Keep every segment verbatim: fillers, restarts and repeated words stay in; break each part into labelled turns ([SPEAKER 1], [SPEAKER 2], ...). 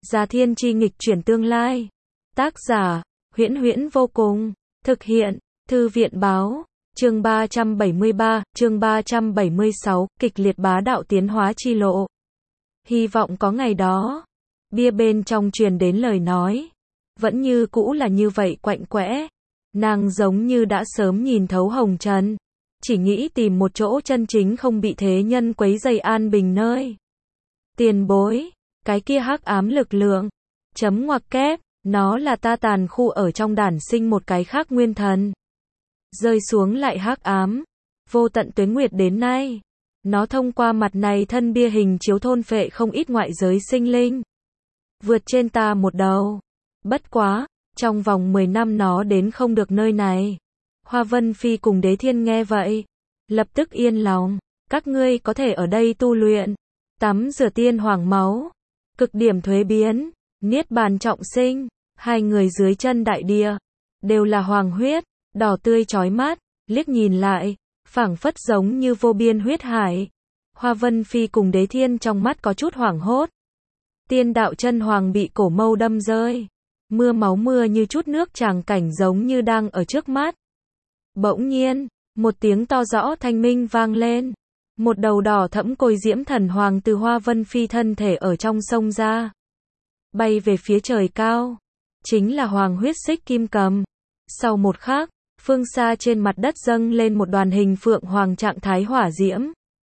[SPEAKER 1] Già Thiên Chi nghịch chuyển tương lai. Tác giả, Huyễn Huyễn vô cùng. Thực hiện, Thư viện báo. Chương ba trăm bảy mươi ba, chương ba trăm bảy mươi sáu, kịch liệt bá đạo tiến hóa chi lộ. Hy vọng có ngày đó. Bia bên trong truyền đến lời nói. Vẫn như cũ là như vậy quạnh quẽ. Nàng giống như đã sớm nhìn thấu hồng trần. Chỉ nghĩ tìm một chỗ chân chính không bị thế nhân quấy rầy an bình nơi. Tiền bối, cái kia hắc ám lực lượng. Chấm ngoặc kép, nó là ta tàn khu ở trong đản sinh một cái khác nguyên thần. Rơi xuống lại hắc ám. Vô tận tuế nguyệt đến nay. Nó thông qua mặt này thân bia hình chiếu thôn phệ không ít ngoại giới sinh linh. Vượt trên ta một đầu. Bất quá, trong vòng mười năm nó đến không được nơi này. Hoa Vân Phi cùng Đế Thiên nghe vậy. Lập tức yên lòng. Các ngươi có thể ở đây tu luyện. Tắm rửa tiên hoàng máu. Cực điểm thuế biến. Niết bàn trọng sinh. Hai người dưới chân đại địa. Đều là hoàng huyết. Đỏ tươi chói mắt. Liếc nhìn lại. Phảng phất giống như vô biên huyết hải. Hoa Vân Phi cùng Đế Thiên trong mắt có chút hoảng hốt. Tiên đạo chân hoàng bị cổ mâu đâm rơi. Mưa máu mưa như chút nước tràng cảnh giống như đang ở trước mắt. Bỗng nhiên, một tiếng to rõ thanh minh vang lên. Một đầu đỏ thẫm côi diễm thần hoàng từ Hoa Vân Phi thân thể ở trong sông ra. Bay về phía trời cao. Chính là hoàng huyết xích kim cầm. Sau một khắc, phương xa trên mặt đất dâng lên một đoàn hình phượng hoàng trạng thái hỏa diễm.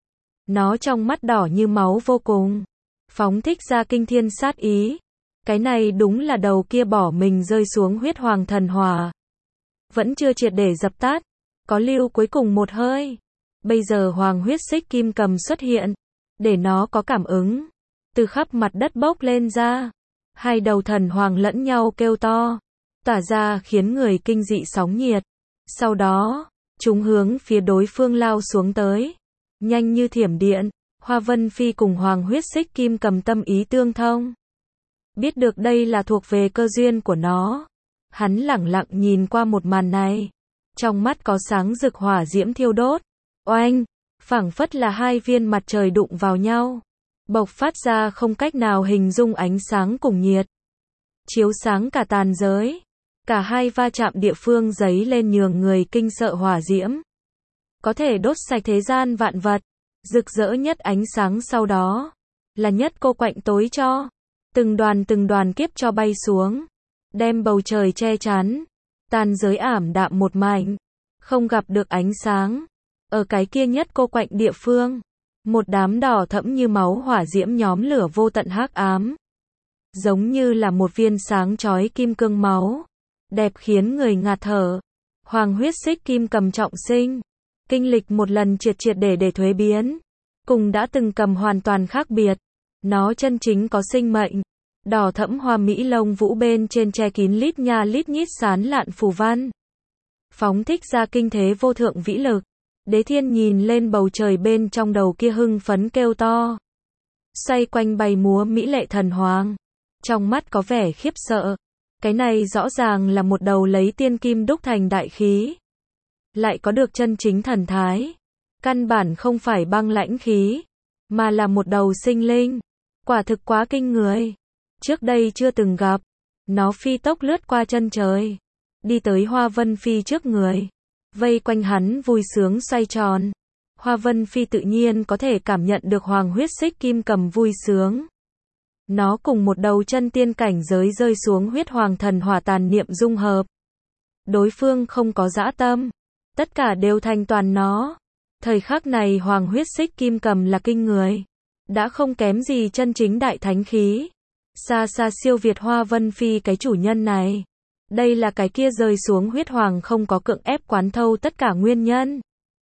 [SPEAKER 1] Nó trong mắt đỏ như máu vô cùng. Phóng thích ra kinh thiên sát ý. Cái này đúng là đầu kia bỏ mình rơi xuống huyết hoàng thần hỏa. Vẫn chưa triệt để dập tắt. Có lưu cuối cùng một hơi. Bây giờ hoàng huyết xích kim cầm xuất hiện. Để nó có cảm ứng. Từ khắp mặt đất bốc lên ra. Hai đầu thần hoàng lẫn nhau kêu to. Tỏa ra khiến người kinh dị sóng nhiệt. Sau đó, chúng hướng phía đối phương lao xuống tới. Nhanh như thiểm điện. Hoa Vân Phi cùng hoàng huyết xích kim cầm tâm ý tương thông. Biết được đây là thuộc về cơ duyên của nó. Hắn lẳng lặng nhìn qua một màn này. Trong mắt có sáng rực hỏa diễm thiêu đốt. Oanh! Phảng phất là hai viên mặt trời đụng vào nhau. Bộc phát ra không cách nào hình dung ánh sáng cùng nhiệt. Chiếu sáng cả tàn giới. Cả hai va chạm địa phương giấy lên nhường người kinh sợ hỏa diễm. Có thể đốt sạch thế gian vạn vật. Rực rỡ nhất ánh sáng sau đó. Là nhất cô quạnh tối cho. Từng đoàn từng đoàn kiếp cho bay xuống. Đem bầu trời che chắn. Tàn giới ảm đạm một mảnh. Không gặp được ánh sáng. Ở cái kia nhất cô quạnh địa phương. Một đám đỏ thẫm như máu hỏa diễm nhóm lửa vô tận hắc ám. Giống như là một viên sáng chói kim cương máu. Đẹp khiến người ngạt thở. Hoàng huyết xích kim cầm trọng sinh. Kinh lịch một lần triệt triệt để để thuế biến. Cùng đã từng cầm hoàn toàn khác biệt. Nó chân chính có sinh mệnh. Đỏ thẫm hoa mỹ lông vũ bên trên che kín lít nha lít nhít sán lạn phù văn. Phóng thích ra kinh thế vô thượng vĩ lực. Đế Thiên nhìn lên bầu trời bên trong đầu kia hưng phấn kêu to. Xoay quanh bay múa mỹ lệ thần hoàng. Trong mắt có vẻ khiếp sợ. Cái này rõ ràng là một đầu lấy tiên kim đúc thành đại khí. Lại có được chân chính thần thái. Căn bản không phải băng lãnh khí. Mà là một đầu sinh linh. Quả thực quá kinh người. Trước đây chưa từng gặp. Nó phi tốc lướt qua chân trời. Đi tới Hoa Vân Phi trước người. Vây quanh hắn vui sướng xoay tròn. Hoa Vân Phi tự nhiên có thể cảm nhận được hoàng huyết xích kim cầm vui sướng. Nó cùng một đầu chân tiên cảnh giới rơi xuống huyết hoàng thần hỏa tàn niệm dung hợp. Đối phương không có dã tâm. Tất cả đều thành toàn nó. Thời khắc này hoàng huyết xích kim cầm là kinh người. Đã không kém gì chân chính đại thánh khí. Xa xa siêu việt Hoa Vân Phi cái chủ nhân này. Đây là cái kia rơi xuống huyết hoàng không có cưỡng ép quán thâu tất cả nguyên nhân.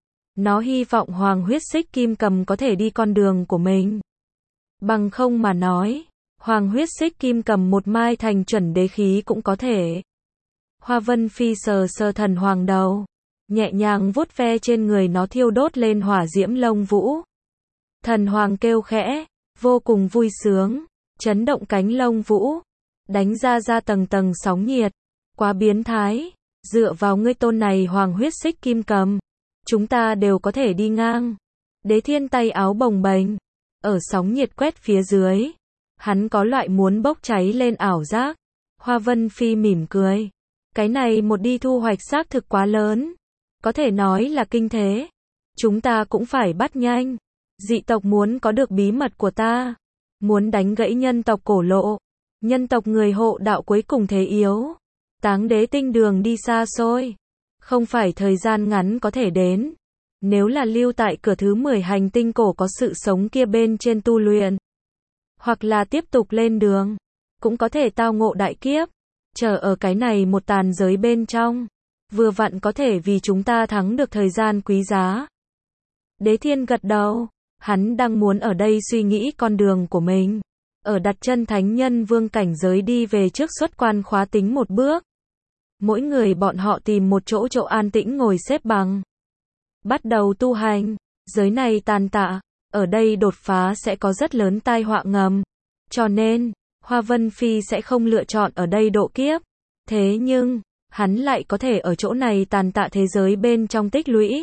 [SPEAKER 1] Nó hy vọng hoàng huyết xích kim cầm có thể đi con đường của mình. Bằng không mà nói, hoàng huyết xích kim cầm một mai thành chuẩn đế khí cũng có thể. Hoa Vân Phi sờ sờ thần hoàng đầu. Nhẹ nhàng vuốt ve trên người nó thiêu đốt lên hỏa diễm lông vũ. Thần hoàng kêu khẽ, vô cùng vui sướng. Chấn động cánh lông vũ. Đánh ra ra tầng tầng sóng nhiệt. Quá biến thái. Dựa vào ngươi tôn này hoàng huyết xích kim cầm. Chúng ta đều có thể đi ngang. Đế Thiên tay áo bồng bềnh. Ở sóng nhiệt quét phía dưới. Hắn có loại muốn bốc cháy lên ảo giác. Hoa Vân Phi mỉm cười. Cái này một đi thu hoạch xác thực quá lớn. Có thể nói là kinh thế. Chúng ta cũng phải bắt nhanh. Dị tộc muốn có được bí mật của ta. Muốn đánh gãy nhân tộc cổ lộ. Nhân tộc người hộ đạo cuối cùng thế yếu. Táng đế tinh đường đi xa xôi. Không phải thời gian ngắn có thể đến. Nếu là lưu tại cửa thứ mười hành tinh cổ có sự sống kia bên trên tu luyện. Hoặc là tiếp tục lên đường. Cũng có thể tao ngộ đại kiếp. Chờ ở cái này một tàn giới bên trong. Vừa vặn có thể vì chúng ta thắng được thời gian quý giá. Đế Thiên gật đầu. Hắn đang muốn ở đây suy nghĩ con đường của mình. Ở đặt chân thánh nhân vương cảnh giới đi về trước xuất quan khóa tính một bước. Mỗi người bọn họ tìm một chỗ chỗ an tĩnh ngồi xếp bằng. Bắt đầu tu hành. Giới này tàn tạ. Ở đây đột phá sẽ có rất lớn tai họa ngầm. Cho nên, Hoa Vân Phi sẽ không lựa chọn ở đây độ kiếp. Thế nhưng, hắn lại có thể ở chỗ này tàn tạ thế giới bên trong tích lũy.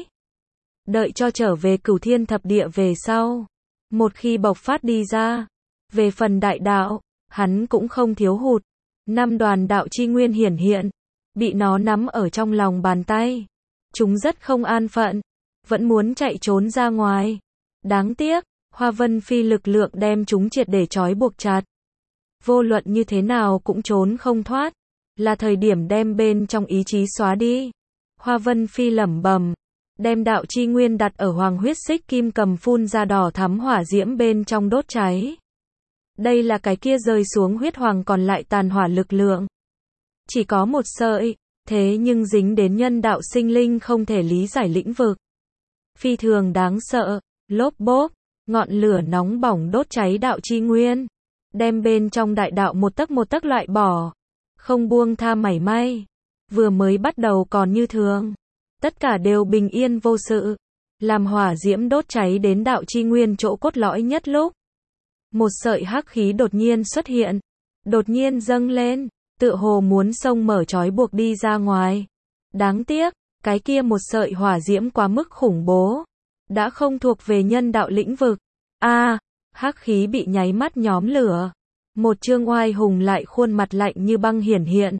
[SPEAKER 1] Đợi cho trở về cửu thiên thập địa về sau. Một khi bộc phát đi ra. Về phần đại đạo, hắn cũng không thiếu hụt. Năm đoàn đạo chi nguyên hiển hiện. Bị nó nắm ở trong lòng bàn tay. Chúng rất không an phận. Vẫn muốn chạy trốn ra ngoài. Đáng tiếc, Hoa Vân Phi lực lượng đem chúng triệt để trói buộc chặt. Vô luận như thế nào cũng trốn không thoát. Là thời điểm đem bên trong ý chí xóa đi. Hoa Vân Phi lẩm bẩm. Đem đạo chi nguyên đặt ở hoàng huyết xích kim cầm phun ra đỏ thắm hỏa diễm bên trong đốt cháy. Đây là cái kia rơi xuống huyết hoàng còn lại tàn hỏa lực lượng. Chỉ có một sợi, thế nhưng dính đến nhân đạo sinh linh không thể lý giải lĩnh vực. Phi thường đáng sợ, lốp bốp, ngọn lửa nóng bỏng đốt cháy đạo chi nguyên. Đem bên trong đại đạo một tấc một tấc loại bỏ. Không buông tha mảy may. Vừa mới bắt đầu còn như thường. Tất cả đều bình yên vô sự. Làm hỏa diễm đốt cháy đến đạo chi nguyên chỗ cốt lõi nhất lúc. Một sợi hắc khí đột nhiên xuất hiện. Đột nhiên dâng lên. Tựa hồ muốn xông mở trói buộc đi ra ngoài. Đáng tiếc, cái kia một sợi hỏa diễm quá mức khủng bố. Đã không thuộc về nhân đạo lĩnh vực. A, à, hắc khí bị nháy mắt nhóm lửa. Một trương oai hùng lại khuôn mặt lạnh như băng hiển hiện.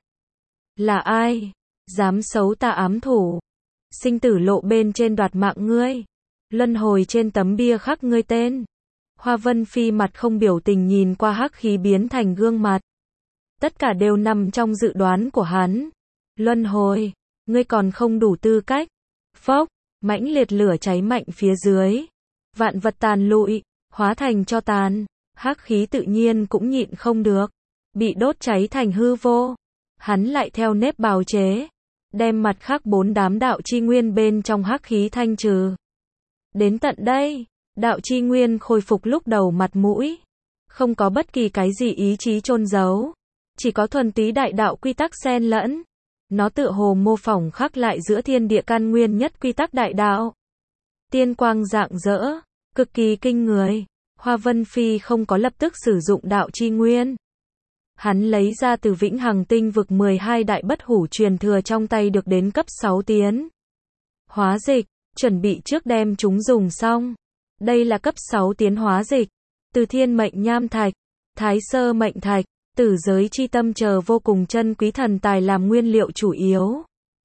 [SPEAKER 1] Là ai? Dám xấu ta ám thủ. Sinh tử lộ bên trên đoạt mạng ngươi. Luân hồi trên tấm bia khắc ngươi tên. Hoa Vân Phi mặt không biểu tình nhìn qua hắc khí biến thành gương mặt. Tất cả đều nằm trong dự đoán của hắn. Luân hồi, ngươi còn không đủ tư cách. Phốc, mãnh liệt lửa cháy mạnh phía dưới. Vạn vật tàn lụi, hóa thành cho tàn. Hắc khí tự nhiên cũng nhịn không được. Bị đốt cháy thành hư vô. Hắn lại theo nếp bào chế. Đem mặt khác bốn đám đạo chi nguyên bên trong hắc khí thanh trừ. Đến tận đây, đạo chi nguyên khôi phục lúc đầu mặt mũi. Không có bất kỳ cái gì ý chí chôn giấu. Chỉ có thuần túy đại đạo quy tắc xen lẫn. Nó tựa hồ mô phỏng khắc lại giữa thiên địa căn nguyên nhất quy tắc đại đạo. Tiên quang rạng rỡ, cực kỳ kinh người. Hoa Vân Phi không có lập tức sử dụng đạo chi nguyên. Hắn lấy ra từ vĩnh hằng tinh vực mười hai đại bất hủ truyền thừa trong tay được đến cấp sáu tiến. Hóa dịch, chuẩn bị trước đem chúng dùng xong. Đây là cấp sáu tiến hóa dịch. Từ thiên mệnh nham thạch, thái sơ mệnh thạch, tử giới chi tâm chờ vô cùng chân quý thần tài làm nguyên liệu chủ yếu.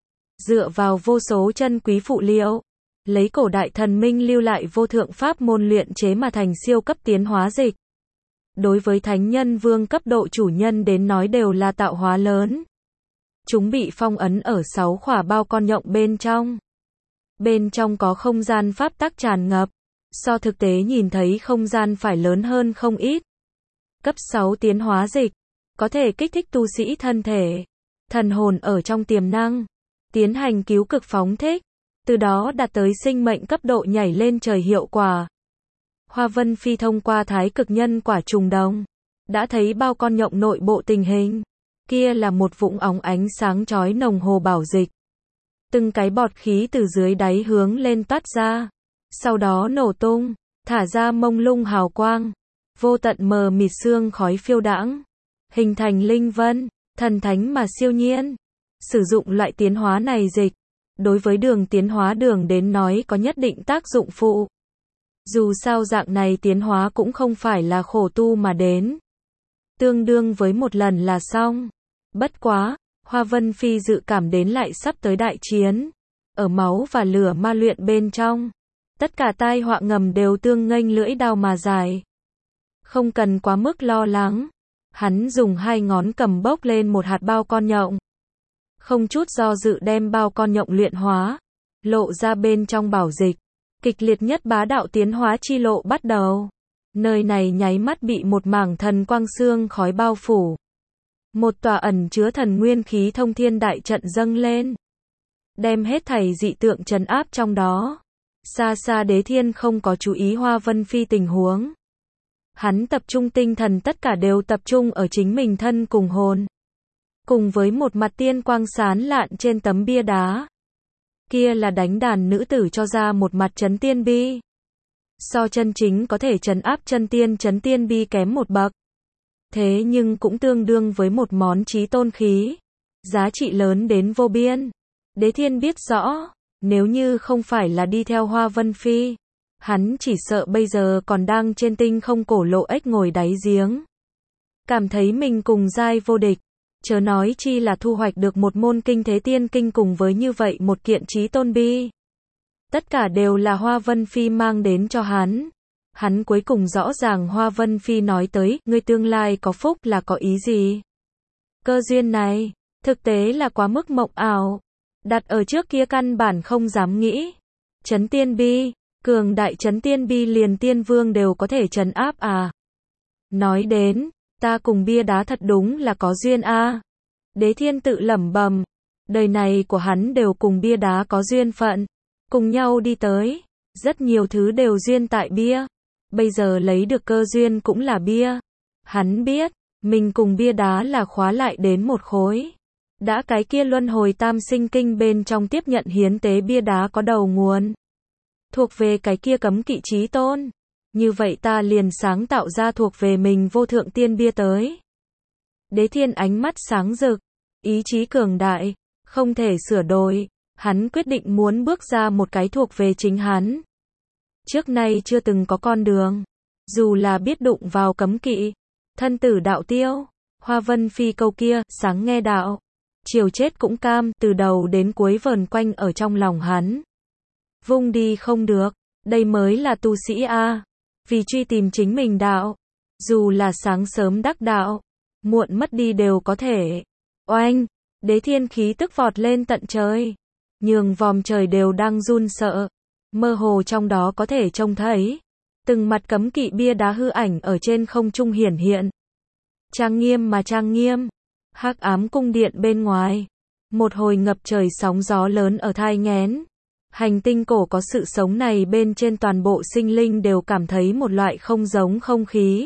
[SPEAKER 1] Dựa vào vô số chân quý phụ liệu, lấy cổ đại thần minh lưu lại vô thượng pháp môn luyện chế mà thành siêu cấp tiến hóa dịch. Đối với thánh nhân vương cấp độ chủ nhân đến nói đều là tạo hóa lớn. Chúng bị phong ấn ở sáu khỏa bao con nhộng bên trong. Bên trong có không gian pháp tắc tràn ngập. So thực tế nhìn thấy không gian phải lớn hơn không ít. Cấp sáu tiến hóa dịch. Có thể kích thích tu sĩ thân thể. Thần hồn ở trong tiềm năng. Tiến hành cứu cực phóng thích. Từ đó đạt tới sinh mệnh cấp độ nhảy lên trời hiệu quả. Hoa Vân Phi thông qua thái cực nhân quả trùng đồng. Đã thấy bao con nhộng nội bộ tình hình. Kia là một vũng óng ánh sáng chói nồng hồ bảo dịch. Từng cái bọt khí từ dưới đáy hướng lên toát ra. Sau đó nổ tung. Thả ra mông lung hào quang. Vô tận mờ mịt sương khói phiêu đãng. Hình thành linh vân. Thần thánh mà siêu nhiên. Sử dụng loại tiến hóa này dịch. Đối với đường tiến hóa đường đến nói có nhất định tác dụng phụ. Dù sao dạng này tiến hóa cũng không phải là khổ tu mà đến. tương đương với một lần là xong. Bất quá, Hoa Vân Phi dự cảm đến lại sắp tới đại chiến. Ở máu và lửa ma luyện bên trong, tất cả tai họa ngầm đều tương nghênh lưỡi đao mà dài. Không cần quá mức lo lắng. Hắn dùng hai ngón cầm bốc lên một hạt bao con nhộng. Không chút do dự đem bao con nhộng luyện hóa, lộ ra bên trong bảo dịch. Kịch liệt nhất bá đạo tiến hóa chi lộ bắt đầu. Nơi này nháy mắt bị một mảng thần quang xương khói bao phủ. Một tòa ẩn chứa thần nguyên khí thông thiên đại trận dâng lên, đem hết thảy dị tượng trấn áp trong đó. Xa xa Đế Thiên không có chú ý Hoa Vân Phi tình huống. Hắn tập trung tinh thần, tất cả đều tập trung ở chính mình thân cùng hồn. Cùng với một mặt tiên quang sán lạn trên tấm bia đá. Kia là đánh đàn nữ tử cho ra một mặt chấn tiên bi. So chân chính có thể trấn áp chân tiên chấn tiên bi kém một bậc. Thế nhưng cũng tương đương với một món chí tôn khí. Giá trị lớn đến vô biên. Đế Thiên biết rõ, nếu như không phải là đi theo Hoa Vân Phi, hắn chỉ sợ bây giờ còn đang trên tinh không cổ lộ ếch ngồi đáy giếng. Cảm thấy mình cùng giai vô địch. Chớ nói chi là thu hoạch được một môn kinh thế tiên kinh cùng với như vậy một kiện chí tôn bi. Tất cả đều là Hoa Vân Phi mang đến cho hắn. Hắn cuối cùng rõ ràng Hoa Vân Phi nói tới, ngươi tương lai có phúc là có ý gì? Cơ duyên này, thực tế là quá mức mộng ảo. Đặt ở trước kia căn bản không dám nghĩ. Chấn tiên bi, cường đại chấn tiên bi liền tiên vương đều có thể trấn áp à? Nói đến, ta cùng bia đá thật đúng là có duyên a. À. Đế Thiên tự lẩm bẩm, đời này của hắn đều cùng bia đá có duyên phận, cùng nhau đi tới, rất nhiều thứ đều duyên tại bia. Bây giờ lấy được cơ duyên cũng là bia. Hắn biết, mình cùng bia đá là khóa lại đến một khối. Đã cái kia luân hồi tam sinh kinh bên trong tiếp nhận hiến tế bia đá có đầu nguồn, thuộc về cái kia cấm kỵ chí tôn. Như vậy ta liền sáng tạo ra thuộc về mình vô thượng tiên bia tới. Đế Thiên ánh mắt sáng rực, ý chí cường đại, không thể sửa đổi. Hắn quyết định muốn bước ra một cái thuộc về chính hắn. Trước nay chưa từng có con đường. Dù là biết đụng vào cấm kỵ, thân tử đạo tiêu. Hoa Vân Phi câu kia, sáng nghe đạo, chiều chết cũng cam, từ đầu đến cuối vờn quanh ở trong lòng hắn. Vung đi không được, đây mới là tu sĩ a. Vì truy tìm chính mình đạo, dù là sáng sớm đắc đạo, muộn mất đi đều có thể. Oanh, Đế Thiên khí tức vọt lên tận trời, nhường vòm trời đều đang run sợ. Mơ hồ trong đó có thể trông thấy từng mặt cấm kỵ bia đá hư ảnh ở trên không trung hiển hiện. Trang nghiêm mà trang nghiêm. Hắc ám cung điện bên ngoài, một hồi ngập trời sóng gió lớn ở thai nghén. Hành tinh cổ có sự sống này bên trên toàn bộ sinh linh đều cảm thấy một loại không giống không khí.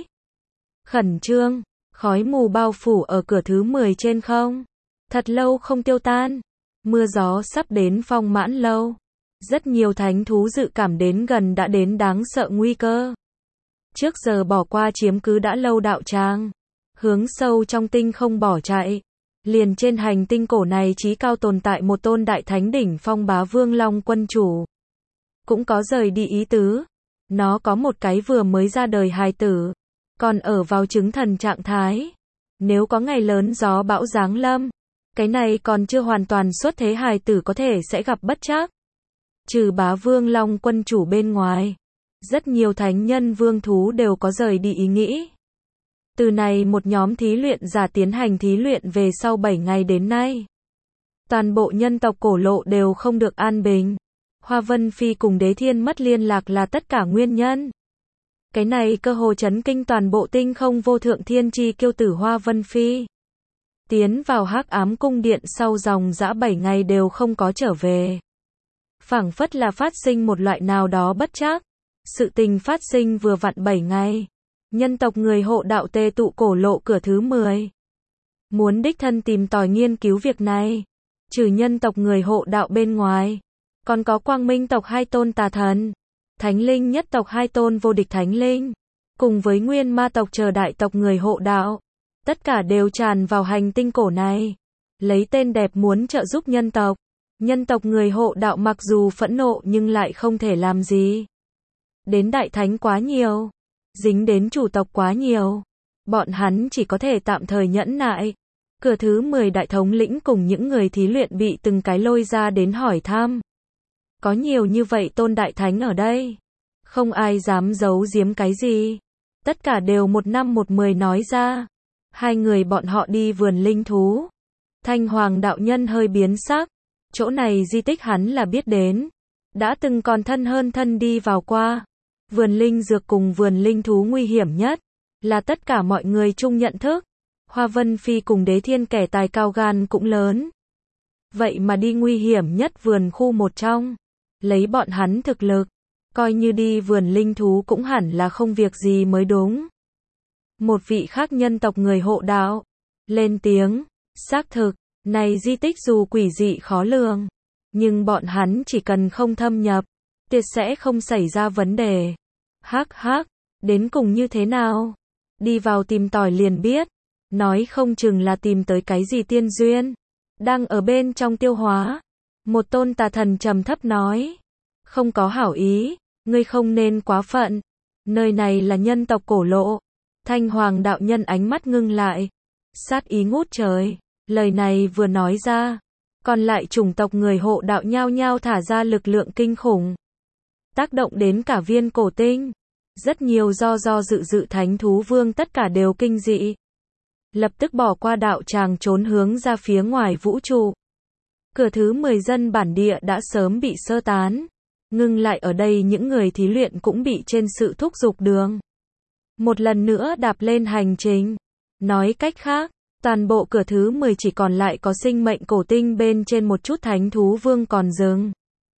[SPEAKER 1] Khẩn trương, khói mù bao phủ ở cửa thứ mười trên không. Thật lâu không tiêu tan. Mưa gió sắp đến phong mãn lâu. Rất nhiều thánh thú dự cảm đến gần đã đến đáng sợ nguy cơ. Trước giờ bỏ qua chiếm cứ đã lâu đạo tràng, hướng sâu trong tinh không bỏ chạy. Liền trên hành tinh cổ này chí cao tồn tại một tôn đại thánh đỉnh phong bá vương long quân chủ. Cũng có rời đi ý tứ. Nó có một cái vừa mới ra đời hài tử, còn ở vào chứng thần trạng thái. Nếu có ngày lớn gió bão giáng lâm, cái này còn chưa hoàn toàn xuất thế hài tử có thể sẽ gặp bất trắc. Trừ bá vương long quân chủ bên ngoài, rất nhiều thánh nhân vương thú đều có rời đi ý nghĩ. Từ này một nhóm thí luyện giả tiến hành thí luyện về sau bảy ngày đến nay. Toàn bộ nhân tộc cổ lộ đều không được an bình. Hoa Vân Phi cùng Đế Thiên mất liên lạc là tất cả nguyên nhân. Cái này cơ hồ chấn kinh toàn bộ tinh không vô thượng thiên chi kiêu tử Hoa Vân Phi. Tiến vào hắc ám cung điện sau dòng dã bảy ngày đều không có trở về. Phảng phất là phát sinh một loại nào đó bất trắc. Sự tình phát sinh vừa vặn bảy ngày. Nhân tộc người hộ đạo tề tụ cổ lộ cửa thứ mười. Muốn đích thân tìm tòi nghiên cứu việc này. Trừ nhân tộc người hộ đạo bên ngoài, còn có Quang Minh tộc hai tôn tà thần, Thánh Linh nhất tộc hai tôn vô địch thánh linh, cùng với Nguyên Ma tộc chờ đại tộc người hộ đạo. Tất cả đều tràn vào hành tinh cổ này. Lấy tên đẹp muốn trợ giúp nhân tộc. Nhân tộc người hộ đạo mặc dù phẫn nộ nhưng lại không thể làm gì. Đến đại thánh quá nhiều. Dính đến chủ tộc quá nhiều. bọn hắn chỉ có thể tạm thời nhẫn nại. Cửa thứ mười đại thống lĩnh cùng những người thí luyện bị từng cái lôi ra đến hỏi thăm. Có nhiều như vậy tôn đại thánh ở đây. Không ai dám giấu giếm cái gì. Tất cả đều một năm một mười nói ra. Hai người bọn họ đi vườn linh thú. Thanh Hoàng đạo nhân hơi biến sắc. Chỗ này di tích hắn là biết đến. Đã từng còn thân hơn thân đi vào qua. Vườn linh dược cùng vườn linh thú nguy hiểm nhất. Là tất cả mọi người chung nhận thức. Hoa Vân Phi cùng Đế Thiên kẻ tài cao gan cũng lớn. Vậy mà đi nguy hiểm nhất vườn khu một trong. Lấy bọn hắn thực lực. Coi như đi vườn linh thú cũng hẳn là không việc gì mới đúng. Một vị khác nhân tộc người hộ đạo. Lên tiếng. Xác thực. Này di tích dù quỷ dị khó lường. Nhưng bọn hắn chỉ cần không thâm nhập. Tuyệt sẽ không xảy ra vấn đề. Hắc hắc. Đến cùng như thế nào? Đi vào tìm tòi liền biết. Nói không chừng là tìm tới cái gì tiên duyên. Đang ở bên trong tiêu hóa. Một tôn tà thần trầm thấp nói. Không có hảo ý. Ngươi không nên quá phận. Nơi này là nhân tộc cổ lộ. Thanh Hoàng đạo nhân ánh mắt ngưng lại. Sát ý ngút trời. Lời này vừa nói ra. Còn lại chủng tộc người hộ đạo nhao nhao thả ra lực lượng kinh khủng. Tác động đến cả viên cổ tinh. Rất nhiều do do dự dự thánh thú vương tất cả đều kinh dị. Lập tức bỏ qua đạo tràng trốn hướng ra phía ngoài vũ trụ. Cửa thứ mười dân bản địa đã sớm bị sơ tán. Ngưng lại ở đây những người thí luyện cũng bị trên sự thúc giục đường. Một lần nữa đạp lên hành trình. Nói cách khác, toàn bộ cửa thứ mười chỉ còn lại có sinh mệnh cổ tinh bên trên một chút thánh thú vương còn dừng.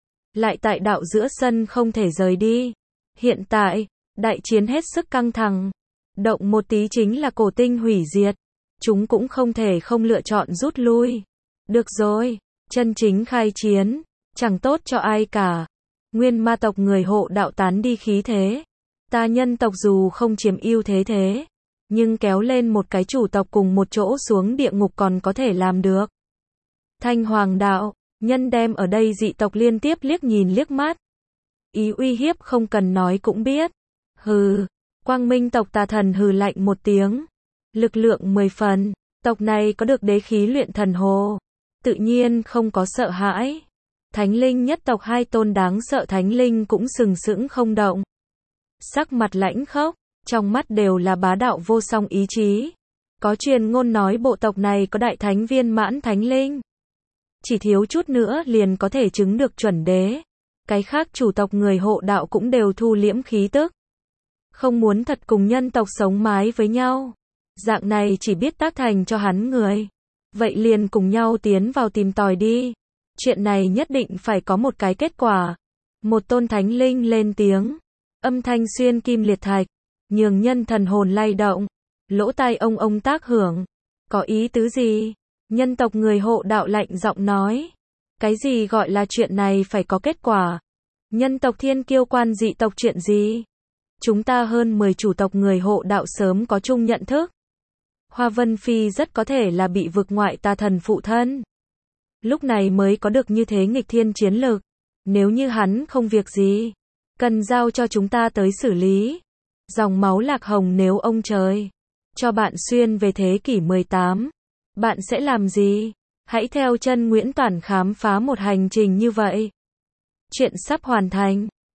[SPEAKER 1] Lại tại đạo giữa sân không thể rời đi. Hiện tại, đại chiến hết sức căng thẳng. Động một tí chính là cổ tinh hủy diệt. Chúng cũng không thể không lựa chọn rút lui. Được rồi, chân chính khai chiến, chẳng tốt cho ai cả. Nguyên ma tộc người hộ đạo tán đi khí thế. Ta nhân tộc dù không chiếm ưu thế thế, nhưng kéo lên một cái chủ tộc cùng một chỗ xuống địa ngục còn có thể làm được. Thanh Hoàng đạo, nhân đem ở đây dị tộc liên tiếp liếc nhìn liếc mắt. Ý uy hiếp không cần nói cũng biết. Hừ, Quang Minh tộc tà thần hừ lạnh một tiếng. Lực lượng mười phần, tộc này có được đế khí luyện thần hồ. Tự nhiên không có sợ hãi. Thánh linh nhất tộc hai tôn đáng sợ thánh linh cũng sừng sững không động. Sắc mặt lãnh khốc, trong mắt đều là bá đạo vô song ý chí. Có truyền ngôn nói bộ tộc này có đại thánh viên mãn thánh linh. Chỉ thiếu chút nữa liền có thể chứng được chuẩn đế. Cái khác chủ tộc người hộ đạo cũng đều thu liễm khí tức. Không muốn thật cùng nhân tộc sống mái với nhau. Dạng này chỉ biết tác thành cho hắn người. Vậy liền cùng nhau tiến vào tìm tòi đi. Chuyện này nhất định phải có một cái kết quả. Một tôn thánh linh lên tiếng. Âm thanh xuyên kim liệt thạch. Nhường nhân thần hồn lay động. Lỗ tai ông ông tác hưởng. Có ý tứ gì? Nhân tộc người hộ đạo lạnh giọng nói. Cái gì gọi là chuyện này phải có kết quả? Nhân tộc thiên kiêu quan dị tộc chuyện gì? Chúng ta hơn mười chủ tộc người hộ đạo sớm có chung nhận thức. Hoa Vân Phi rất có thể là bị vực ngoại tà thần phụ thân. Lúc này mới có được như thế nghịch thiên chiến lực. Nếu như hắn không việc gì, cần giao cho chúng ta tới xử lý. Dòng máu lạc hồng nếu ông trời cho bạn xuyên về thế kỷ mười tám, bạn sẽ làm gì? Hãy theo chân Nguyễn Toản khám phá một hành trình như vậy. Chuyện sắp hoàn thành.